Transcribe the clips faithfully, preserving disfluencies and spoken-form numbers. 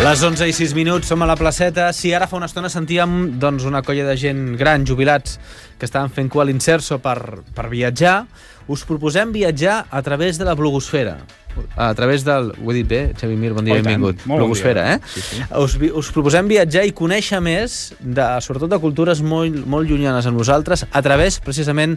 Les onze i sis minuts, som a la placeta. Sí, ara fa una estona sentíem doncs, una colla de gent gran, jubilats, que estaven fent cua a l'Inserso per, per viatjar. Us proposem viatjar a través de la blogosfera. A través del... Ho he dit bé, Xavi Mir, bon dia, oh, benvingut. Blogosfera, eh? Sí, sí. Us, us proposem viatjar i conèixer més, de, sobretot de cultures molt, molt llunyanes a nosaltres, a través, precisament,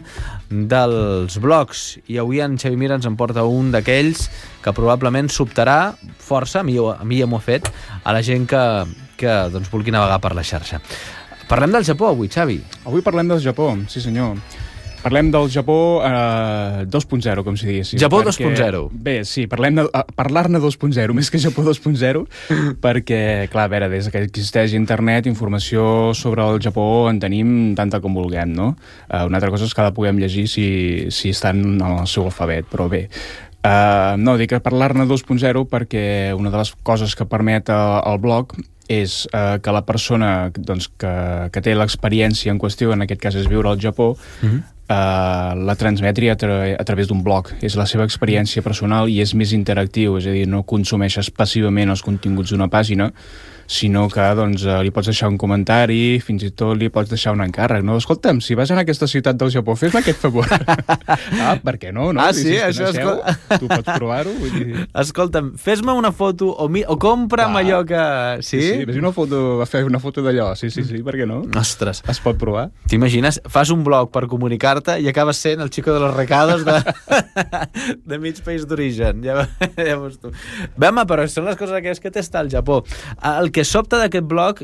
dels blogs. I avui en Xavi Mir ens en porta un d'aquells que probablement sobtarà força, a mi, a mi ja m'ho ha fet, a la gent que, que doncs, vulgui navegar per la xarxa. Parlem del Japó avui, Xavi. Avui parlem del Japó, sí senyor. Parlem del Japó eh, dos punt zero, com si diguéssim. Japó perquè... dos punt zero. Bé, sí, parlem de uh, parlar-ne dos punt zero, més que Japó dos punt zero, perquè, clar, a veure, des que existeix internet, informació sobre el Japó en tenim tanta com vulguem, no? Uh, una altra cosa és que la puguem llegir si, si estan en el seu alfabet, però bé. Uh, no, dic que parlar-ne dos punt zero perquè una de les coses que permet uh, el blog és uh, que la persona doncs, que, que té l'experiència en qüestió, en aquest cas és viure al Japó, mm-hmm. uh, la transmetri a, tra a través d'un blog. És la seva experiència personal i és més interactiu, és a dir, no consumeixes passivament els continguts d'una pàgina, sinó que doncs, li pots deixar un comentari, fins i tot li pots deixar un encàrrec. No? Escolta'm, si vas a aquesta ciutat del Japó, fes-me aquest favor. Ah, per què no? no? Ah, sí? Si això és... Escol... Tu pots provar-ho? Vull dir... Escolta'm, fes-me una foto o, mi... o compra'm allò que... Sí? Sí, sí, una foto, fer una foto d'allò. Sí, sí, sí, per què no? Ostres. Es pot provar. T'imagines? Fas un blog per comunicar-te i acabes sent el xico de los recados de, de mig país d'origen. Ja, ja veus tu. Bé, home, però són les coses aquelles que t'està al Japó. El que sobta d'aquest blog,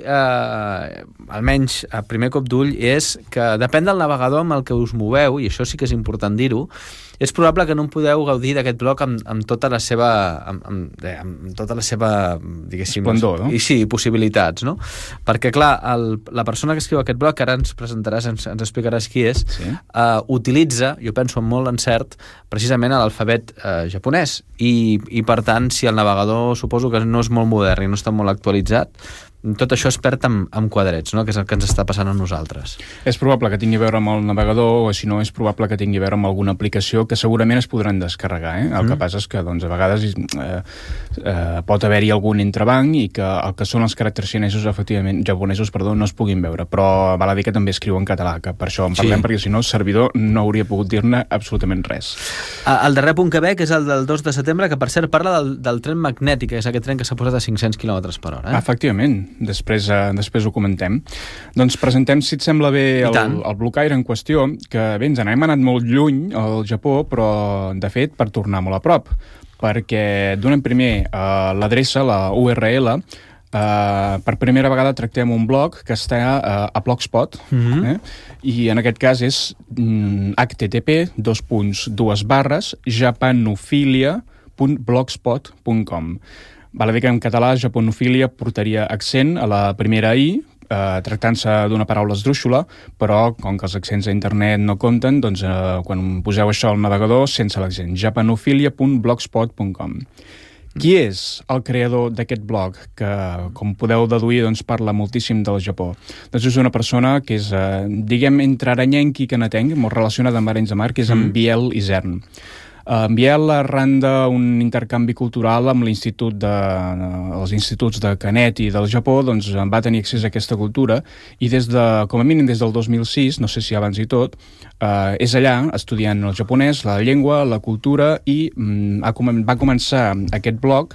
eh, almenys a primer cop d'ull, és que depèn del navegador amb el que us moveu, i això sí que és important dir-ho, és probable que no en podeu gaudir d'aquest blog amb, amb tota la seva amb, amb, amb tota la seva diguéssim, esplendor, no? I sí, possibilitats, no? Perquè clar, el, la persona que escriu aquest blog, que ara ens presentaràs, ens, ens explicaràs qui és, sí. uh, utilitza, jo penso amb molt encert, precisament l'alfabet uh, japonès, i, i per tant, si el navegador suposo que no és molt modern i no està molt actualitzat, tot això es perd amb, amb quadrets, no? Que és el que ens està passant a nosaltres. És probable que tingui a veure amb el navegador, o si no, és probable que tingui a veure amb alguna aplicació que segurament es podran descarregar. Eh? El mm. que passa és que doncs, a vegades eh, eh, pot haver-hi algun entrebanc i que el que són els caràcters xinesos, efectivament, japonesos, perdó, no es puguin veure. Però val a dir que també escriu en català, que per això en parlem, sí. Perquè si no, el servidor no hauria pogut dir-ne absolutament res. El darrer punt que veig és el del dos de setembre, que per cert parla del, del tren magnètic, que és aquest tren que s'ha posat a cinc-cents quilòmetres per hora. Eh? Efectivament. Després, eh, després ho comentem. Doncs presentem, si et sembla bé, el, el blocaire en qüestió, que bé, ens n'hem anat molt lluny al Japó, però de fet per tornar molt a prop, perquè donem primer eh, l'adreça, la U R L, eh, per primera vegada tractem un blog que està eh, a Blogspot, mm-hmm. eh? I en aquest cas és mm, h t t p dos punts dues barres japanofilia punt blogspot punt com. Val a dir que en català japonofília portaria accent a la primera i, eh, tractant-se d'una paraula esdrúixola, però com que els accents a internet no compten, doncs eh, quan poseu això al navegador, sense l'accent, japanofilia punt blogspot punt com. Qui és el creador d'aquest blog, que, com podeu deduir, doncs, parla moltíssim del Japó? Doncs és una persona que és, eh, diguem, entre aranyenc i canatenc, molt relacionada amb Arenys de Mar, que és en Biel Isern. En Biel, arran d'un intercanvi cultural amb l'institut de, els instituts de Canet i del Japó, doncs va tenir accés a aquesta cultura i des de, com a mínim des del dos mil sis, no sé si abans i tot, eh, és allà estudiant el japonès, la llengua, la cultura i mm, ha, va començar aquest blog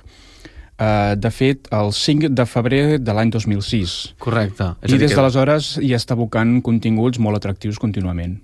Uh, de fet, el cinc de febrer de l'any dos mil sis. Correcte. És I des que... d'aleshores hi està abocant continguts molt atractius contínuament.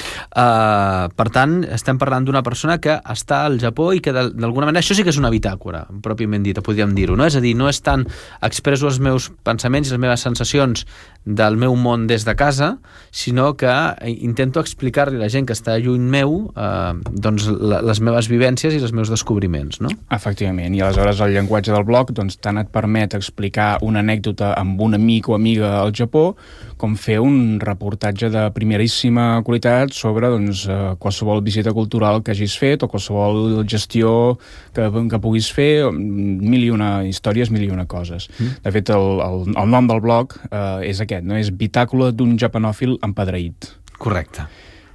Uh, per tant, estem parlant d'una persona que està al Japó i que d'alguna manera, això sí que és una bitàcora, pròpiament dita, podríem dir-ho, no? És a dir, no és tant expresso els meus pensaments i les meves sensacions del meu món des de casa, sinó que intento explicar-li a la gent que està lluny meu uh, doncs les meves vivències i els meus descobriments, no? Efectivament, i aleshores el llenguatge del blog doncs, tant et permet explicar una anècdota amb un amic o amiga al Japó, com fer un reportatge de primeríssima qualitat sobre doncs, qualsevol visita cultural que hagis fet o qualsevol gestió que, que puguis fer, mil i una històries, mil i una coses. Mm. De fet, el, el, el nom del blog eh, és aquest, no? És Bitàcola d'un japanòfil empadreït. Correcte.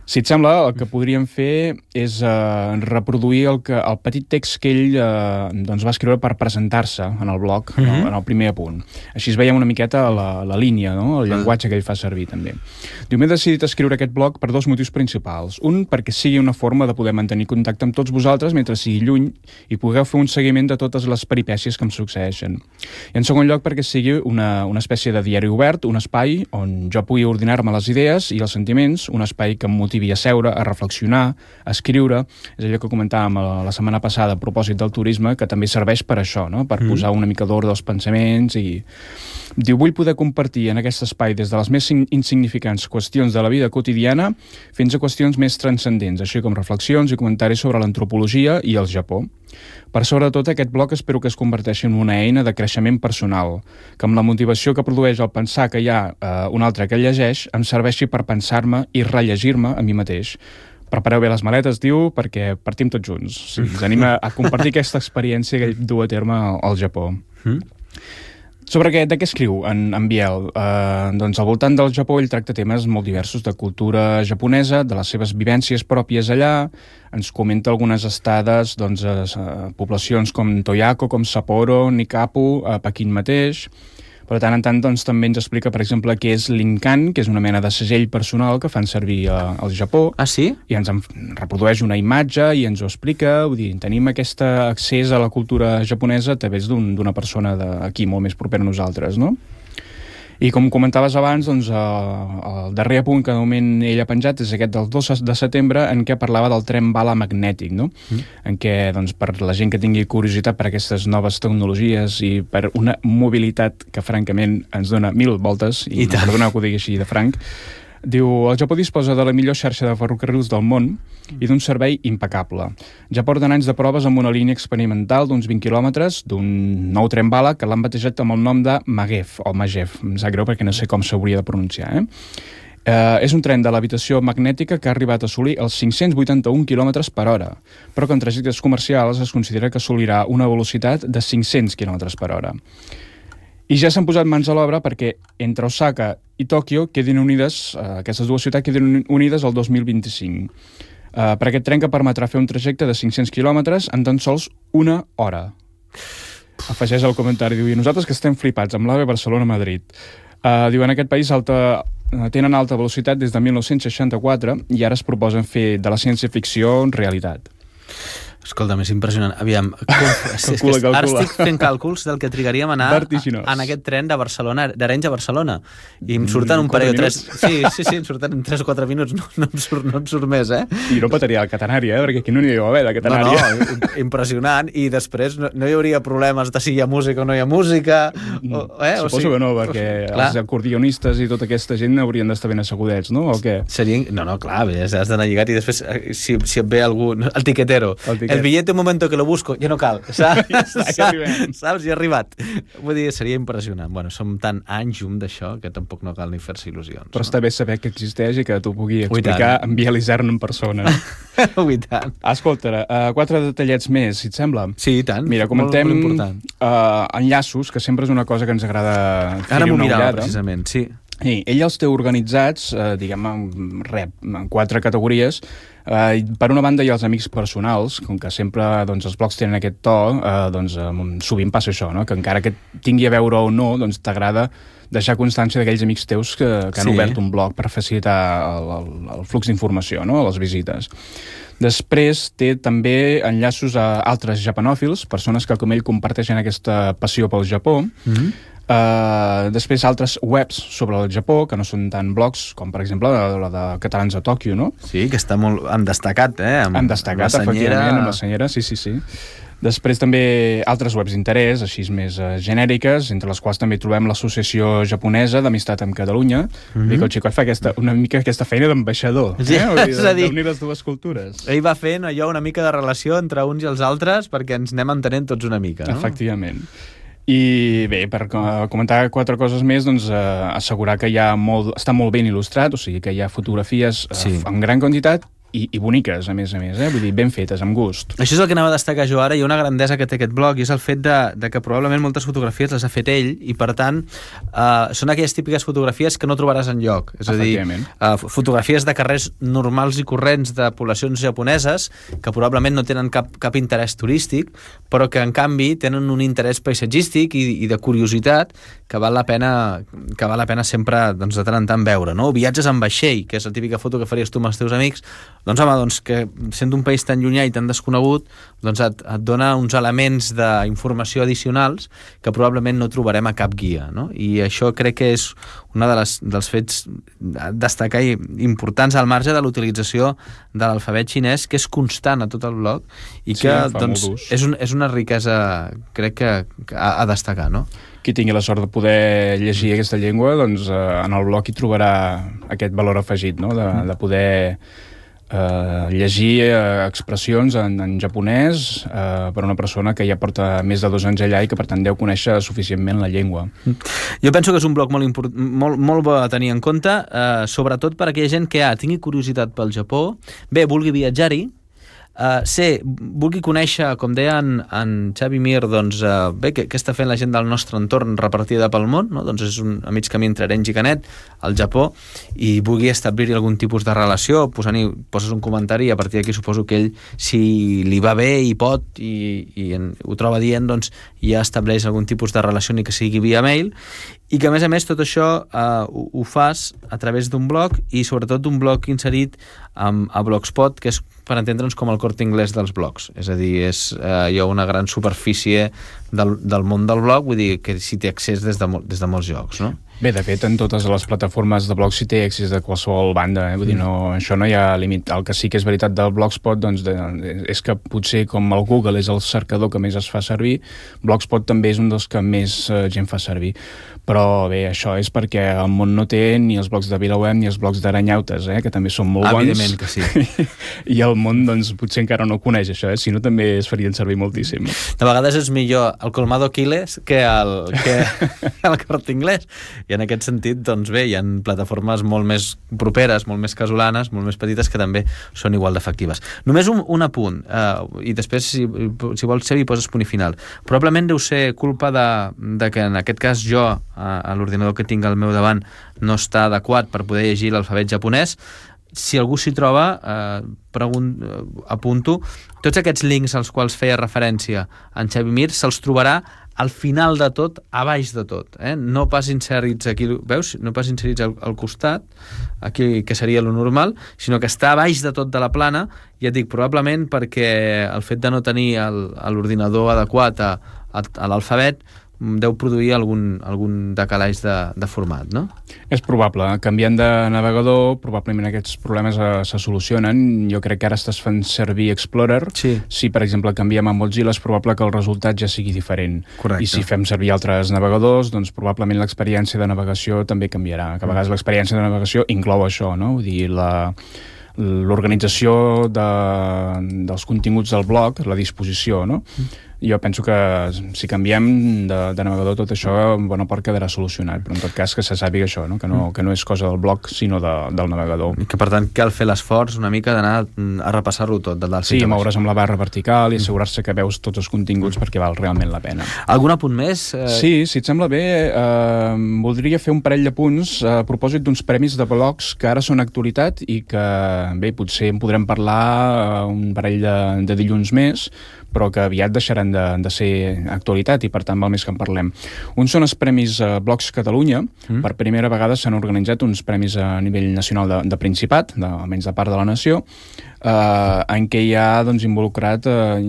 Si et sembla, el que podríem fer és uh, reproduir el, que, el petit text que ell uh, doncs va escriure per presentar-se en el blog, mm-hmm. en, el, en el primer apunt. Així es veiem una miqueta la, la línia, no? El llenguatge que ell fa servir, també. Diu, m'he decidit escriure aquest blog per dos motius principals. Un, perquè sigui una forma de poder mantenir contacte amb tots vosaltres mentre sigui lluny i pugueu fer un seguiment de totes les peripècies que em succeeixen. I en segon lloc, perquè sigui una, una espècie de diari obert, un espai on jo pugui ordinar-me les idees i els sentiments, un espai que em motivi a seure, a reflexionar, a escriure. És allò que comentàvem la setmana passada a propòsit del turisme, que també serveix per això, no? Per mm. posar una mica d'ordre dels pensaments i... Diu, vull poder compartir en aquest espai des de les més insignificants qüestions de la vida quotidiana fins a qüestions més transcendents, així com reflexions i comentaris sobre l'antropologia i el Japó. Per sobre de tot, aquest blog espero que es converteixi en una eina de creixement personal, que amb la motivació que produeix el pensar que hi ha eh, un altre que el llegeix, em serveixi per pensar-me i rellegir-me a mi mateix. Prepareu bé les maletes, diu, perquè partim tots junts. O sigui, ens anima a compartir aquesta experiència que ell du a terme al, al Japó. Mm. Sobre què, de què escriu en, en Biel? Uh, doncs al voltant del Japó ell tracta temes molt diversos de cultura japonesa, de les seves vivències pròpies allà, ens comenta algunes estades doncs, a, a poblacions com Toyako, com Sapporo, Nikapu, a Pequín mateix. Però tant en tant doncs, també ens explica, per exemple, què és l'Inkan, que és una mena de segell personal que fan servir a, al Japó. Ah, sí? I ens en reprodueix una imatge i ens ho explica. Vull dir, tenim aquest accés a la cultura japonesa a través d'un, d'una persona d'aquí, molt més propera a nosaltres, no? I com comentaves abans, doncs, el darrer punt que de moment ell ha penjat és aquest del dos de setembre, en què parlava del tren bala magnètic, no? Mm. En què, doncs, per la gent que tingui curiositat per aquestes noves tecnologies i per una mobilitat que, francament, ens dona mil voltes, i, I perdoneu que ho digui així de franc, diu, el Japó disposa de la millor xarxa de ferrocarrils del món i d'un servei impecable. Ja porten anys de proves amb una línia experimental d'uns vint quilòmetres d'un nou tren bala que l'han batejat amb el nom de Magev, o Magev, em sap greu perquè no sé com s'hauria de pronunciar, eh? Uh, és un tren de l'habitació magnètica que ha arribat a assolir els cinc-cents vuitanta-un quilòmetres per hora, però que en trajectes comercials es considera que assolirà una velocitat de cinc-cents quilòmetres per hora. I ja s'han posat mans a l'obra perquè entre Osaka i Tòquio quedin unides, eh, aquestes dues ciutats quedin unides el dos mil vint-i-cinc. Eh, per aquest tren que permetrà fer un trajecte de cinc-cents quilòmetres en tan sols una hora. Afegeix el comentari, diu, i nosaltres que estem flipats amb l'AVE Barcelona-Madrid. Eh, diu, en aquest país alta, tenen alta velocitat des de mil nou-cents seixanta-quatre i ara es proposen fer de la ciència-ficció realitat. Escolta, és impressionant. Aviam, calcula, calcula. Ara estic fent càlculs del que trigaríem a anar a, en aquest tren de Barcelona, d'Arenys a Barcelona. I em surten un parell o tres... Sí, sí, sí, em surten tres o quatre minuts. No, no, em surt, no em surt més, eh? I no petaria el Catenària, eh? Perquè aquí no n'hi deu haver, de Catenària. No, no, impressionant. I després no, no hi hauria problemes de si hi ha música o no hi ha música. O, eh? Suposo o sigui, que no, perquè clar, els acordionistes i tota aquesta gent haurien d'estar ben assegudets, no? O què? Seria... No, no, clar, has d'anar lligat i després, si, si et ve algú... El tiquetero. El, tiquet. El billete, un moment que lo busco, ja no cal, saps? Ja està, ja saps? Ja ha arribat. Vull dir, seria impressionant. Bueno, som tan anys llum d'això que tampoc no cal ni fer-se il·lusions. Però no? està bé saber que existeix i que t'ho pugui explicar en Biel Isern en persona. Ui, tant. Escolta, uh, quatre detallets més, si et sembla. Sí, i tant. Mira, comentem molt, molt uh, enllaços, que sempre és una cosa que ens agrada fer Ara una mirava, ullada. Precisament, sí. I ell els té organitzats, eh, diguem, en, rep, en quatre categories. Eh, per una banda hi ha els amics personals, com que sempre doncs, els blogs tenen aquest to, eh, doncs, eh, sovint passa això, no? Que encara que tingui a veure o no, doncs t'agrada deixar constància d'aquells amics teus que, que han sí. obert un blog per facilitar el, el, el flux d'informació, no? Les visites. Després té també enllaços a altres japanòfils, persones que com ell comparteixen aquesta passió pel Japó. Mm-hmm. Uh, després altres webs sobre el Japó, que no són tant blogs com per exemple la, la de Catalans a Tòquio, no? Sí, que està molt... han destacat, eh? Amb, han destacat, amb efectivament, amb la senyera, sí, sí, sí. Després també altres webs d'interès, així més uh, genèriques, entre les quals també trobem l'Associació Japonesa d'Amistat amb Catalunya. Mm-hmm. I que el Xicot fa aquesta, una mica aquesta feina d'ambaixador, sí, eh? És a dir, d'unir les dues cultures. Ell va fent allò una mica de relació entre uns i els altres perquè ens anem entenent tots una mica, no? Efectivament. I bé, per comentar quatre coses més, doncs eh, assegurar que hi ha molt, està molt ben il·lustrat, o sigui que hi ha fotografies eh, sí. en gran quantitat i, i boniques, a més a més, eh? Vull dir, ben fetes, amb gust. Això és el que anava a destacar jo ara, i una grandesa que té aquest blog, i és el fet de, de que probablement moltes fotografies les ha fet ell, i per tant uh, són aquelles típiques fotografies que no trobaràs enlloc. És a dir, uh, fotografies de carrers normals i corrents de poblacions japoneses que probablement no tenen cap, cap interès turístic, però que en canvi tenen un interès paisatgístic i, i de curiositat que val la pena, que val la pena sempre, doncs, de tant en tant veure, no? Viatges en vaixell, que és la típica foto que faries tu amb els teus amics, doncs home, doncs, que sent un país tan llunyà i tan desconegut, doncs et, et dona uns elements d'informació addicionals que probablement no trobarem a cap guia, no? I això crec que és una de les, dels fets a destacar i importants al marge de l'utilització de l'alfabet xinès, que és constant a tot el blog i que, sí, doncs, és, un, és una riquesa, crec que, que a, a destacar, no? Qui tingui la sort de poder llegir aquesta llengua, doncs eh, en el blog hi trobarà aquest valor afegit, no? de, de poder eh, llegir eh, expressions en, en japonès eh, per una persona que ja porta més de dos anys allà i que per tant deu conèixer suficientment la llengua. Jo penso que és un blog molt, import, molt, molt bo a tenir en compte, eh, sobretot per aquella gent que A, tingui curiositat pel Japó, B, vulgui viatjar-hi, Uh, C, vulgui conèixer, com deia en, en Xavi Mir, doncs, uh, bé, què, què està fent la gent del nostre entorn repartida pel món, no? Doncs és un, a mig camí entre Arenys i Canet, al Japó, i vulgui establir-hi algun tipus de relació, posant-hi, poses un comentari i a partir d'aquí suposo que ell, si li va bé i pot i, i en, ho troba dient, doncs ja estableix algun tipus de relació, ni que sigui via mail, i que a més a més tot això uh, ho, ho fas a través d'un blog i sobretot d'un blog inserit um, a Blogspot, que és per entendre'ns com el Corte Inglés dels blogs. És a dir, és eh, hi ha una gran superfície del, del món del blog, vull dir que si té accés des de, des de molts llocs, no? Bé, de fet, en totes les plataformes de blogs si té accés de qualsevol banda, eh? Vull dir, no, això no hi ha límit. El que sí que és veritat del Blogspot, doncs, de, de, és que potser com el Google és el cercador que més es fa servir, Blogspot també és un dels que més eh, gent fa servir. Però bé, això és perquè el món no té ni els blogs de VilaWeb ni els blogs d'Aranyautes, eh? Que també són molt bons. Evidentment que sí. I el món, doncs, potser encara no coneix això, eh? Si no, també es farien servir moltíssim. De vegades és millor el Colmado Quiles que el, que el Corte Inglés. I en aquest sentit, doncs bé, hi ha plataformes molt més properes, molt més casolanes, molt més petites, que també són igual d'efectives. Només un, un apunt, eh, i després, si, si vols, Xavi, poses punt i final. Probablement deu ser culpa de, de que en aquest cas jo, a, a l'ordinador que tinc al meu davant, no està adequat per poder llegir l'alfabet japonès. Si algú s'hi troba, eh, pregun, eh, apunto, tots aquests links als quals feia referència en Xavi Mir se'ls trobarà al final de tot, a baix de tot, eh? No pas inserits aquí, veus? No pas inserits al, al costat, aquí, que seria lo normal, sinó que està a baix de tot de la plana, ja et dic, probablement perquè el fet de no tenir l'ordinador adequat a, a, a l'alfabet deu produir algun, algun decalaix de, de format, no? És probable. Canviant de navegador, probablement aquests problemes eh, se solucionen. Jo crec que ara estàs fent servir Explorer. Sí. Si, per exemple, canviem a Mozilla, és probable que el resultat ja sigui diferent. Correcte. I si fem servir altres navegadors, doncs probablement l'experiència de navegació també canviarà. Que a vegades l'experiència de navegació inclou això, no? Vull dir, la... l'organització de, dels continguts del blog, la disposició, no? Jo penso que si canviem de, de navegador tot això en bona part quedarà solucionat, però en tot cas que se sàpiga això, no? Que, no, que no és cosa del blog sinó de, del navegador. I que per tant cal fer l'esforç una mica d'anar a repassar-lo tot, de dalt sí, moure's amb la barra vertical i assegurar-se que veus tots els continguts perquè val realment la pena. Algun apunt més? Eh... Sí, si et sembla bé, eh, voldria fer un parell de punts a propòsit d'uns premis de blogs que ara són actualitat i que, bé, potser en podrem parlar un parell de, de dilluns més, però que aviat deixaran de, de ser actualitat i per tant val més que en parlem. Uns són els Premis eh, Blogs Catalunya. Mm. Per primera vegada s'han organitzat uns premis a nivell nacional de, de Principat, de, almenys de part de la nació, eh, en què hi ha doncs, involucrat eh,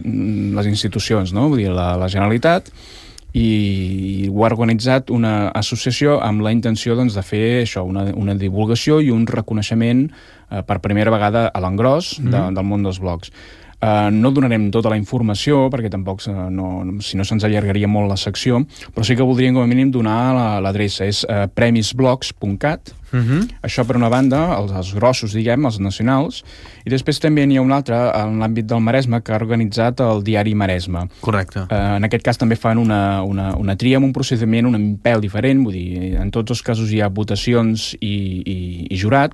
les institucions, no? Vull dir, la, la Generalitat, i ho ha organitzat una associació amb la intenció doncs, de fer això, una, una divulgació i un reconeixement eh, per primera vegada a l'engròs mm. de, del món dels blogs. Uh, no donarem tota la informació perquè tampoc uh, no, si no se'ns allargaria molt la secció, però sí que voldríem com a mínim donar l'adreça, és uh, premisblogs punt cat. Uh-huh. Això per una banda, els, els grossos, diguem, els nacionals, i després també n'hi ha un altre en l'àmbit del Maresme que ha organitzat el diari Maresme. Correcte. Uh, en aquest cas també fan una, una, una tria amb un procediment un pèl diferent, vull dir, en tots els casos hi ha votacions i, i, i jurat,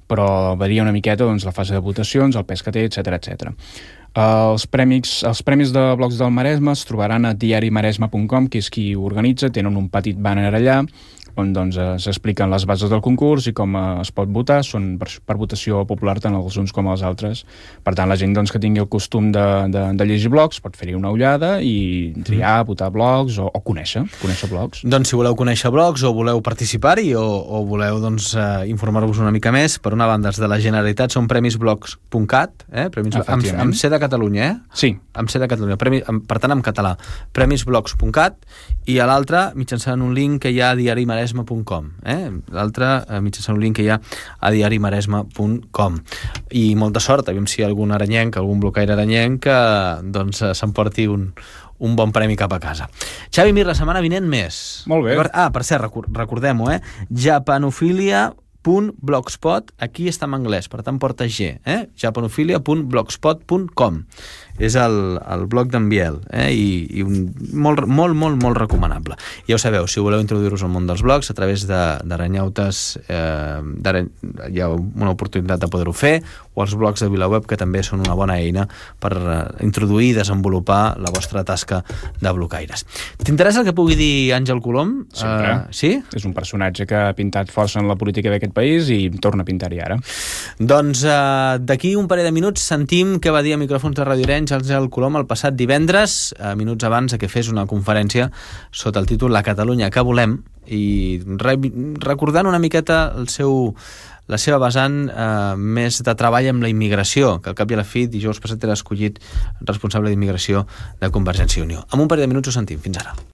però varia una miqueta doncs, la fase de votacions, el pes que té, etcètera, etcètera. Uh, els, premis, els premis de blocs del Maresme es trobaran a diari maresme punt com, que és qui ho organitza, tenen un petit banner allà, on doncs, eh, s'expliquen les bases del concurs i com eh, es pot votar, són per, per votació popular tant els uns com els altres. Per tant, la gent doncs, que tingui el costum de, de, de llegir blogs pot fer-hi una ullada i triar, mm. votar blogs o, o conèixer, conèixer blogs. Doncs si voleu conèixer blogs o voleu participar-hi o, o voleu doncs, eh, informar-vos una mica més, per una banda, els de la Generalitat són premis blogs punt cat, eh? Premis, amb, amb C de Catalunya, eh? Sí. Amb C de Catalunya, premi, amb, per tant en català, premis blogs punt cat, i a l'altre mitjançant un link que hi ha a diari maresme punt com, eh? L'altre eh, mitjançant un link que hi ha a diari maresme punt com. I molta sort, aviam si hi ha algun aranyenc, algun blocaire aranyenc que doncs, s'emporti un, un bon premi cap a casa. Xavi Mir, la setmana vinent més. Molt bé. Ah, per cert, recordem-ho, eh? Japanofilia punt blogspot, aquí està en anglès, per tant porta G, eh? japanofilia punt blogspot punt com. És el, el blog d'en Biel, eh? I, i un, molt, molt, molt, molt recomanable. Ja ho sabeu, si voleu introduir-vos al món dels blogs, a través d'Aranyautes eh, hi ha una oportunitat de poder-ho fer, o els blogs de VilaWeb, que també són una bona eina per eh, introduir i desenvolupar la vostra tasca de blocaires. T'interessa el que pugui dir Àngel Colom? Sempre. Uh, sí? És un personatge que ha pintat força en la política d'aquest país i torna a pintar-hi ara. Doncs uh, d'aquí un parell de minuts sentim què va dir a micròfons de Radio Arenys Àngel Colom el passat divendres, uh, minuts abans que fes una conferència sota el títol La Catalunya que volem, i re recordant una miqueta el seu la seva vessant eh, més de treball amb la immigració, que al cap i a la fi dijous passat era escollit responsable d'immigració de Convergència i Unió. En un parell de minuts ho sentim. Fins ara.